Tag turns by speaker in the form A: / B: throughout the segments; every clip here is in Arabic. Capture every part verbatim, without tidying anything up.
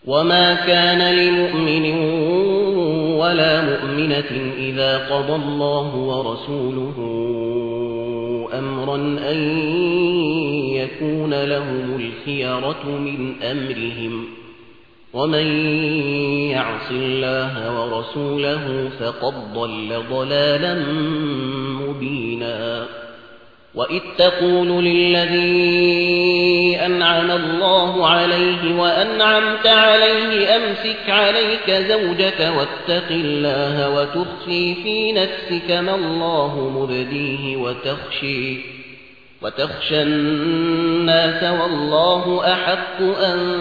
A: وما كان لمؤمن ولا مؤمنة إذا قضى الله ورسوله أمرا أن يكون لهم الخيرة من أمرهم ومن يعص الله ورسوله فقد ضل ضلالا مبينا وإذ تقول للذي أنعم الله عليه وأنعمت عليه أمسك عليك زوجك واتق الله وتخفي في نفسك ما الله مبديه وتخشي وتخشى الناس والله أحق أن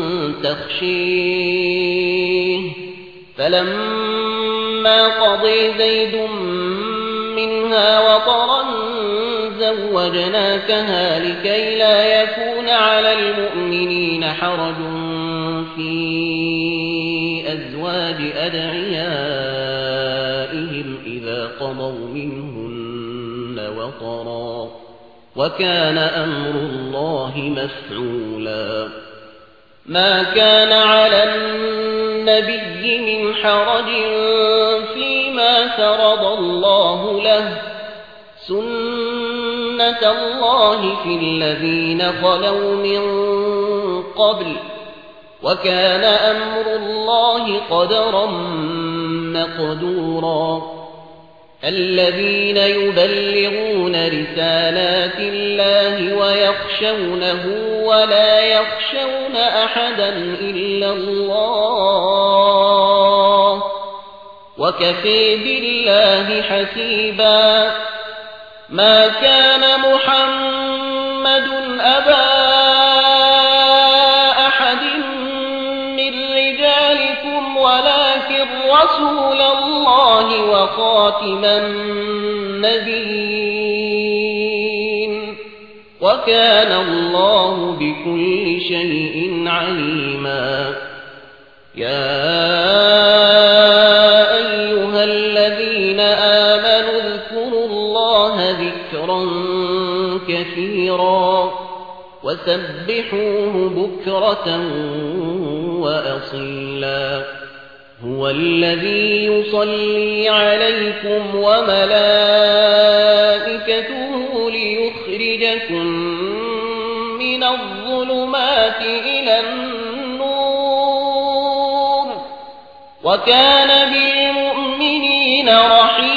A: تخشيه فلما قضي زيد منها وطرا زوجناكها لكي لا يكون على المؤمنين حرج في أزواج أدعيائهم إذا قضوا منهن وطرا وكان أمر الله مفعولا ما كان على النبي من حرج فيما فرض الله له سنة الله في الذين خلوا من قبل وكان أمر الله قدرا مقدورا الذين يبلغون رسالات الله ويخشونه ولا يخشون أحدا إلا الله وكفى بالله حسيبا ما كان محمد أبا أحد من رجالكم ولكن رسول الله وخاتم النبيين وكان الله بكل شيء عليما يا أيها الذين آمنوا اذكروا الله ذكرا كثيرا وسبحوه بكرة وأصيلا هو الذي يصلي عليكم وملائكته ليخرجكم من الظلمات إلى النور وكان بالمؤمنين رحيما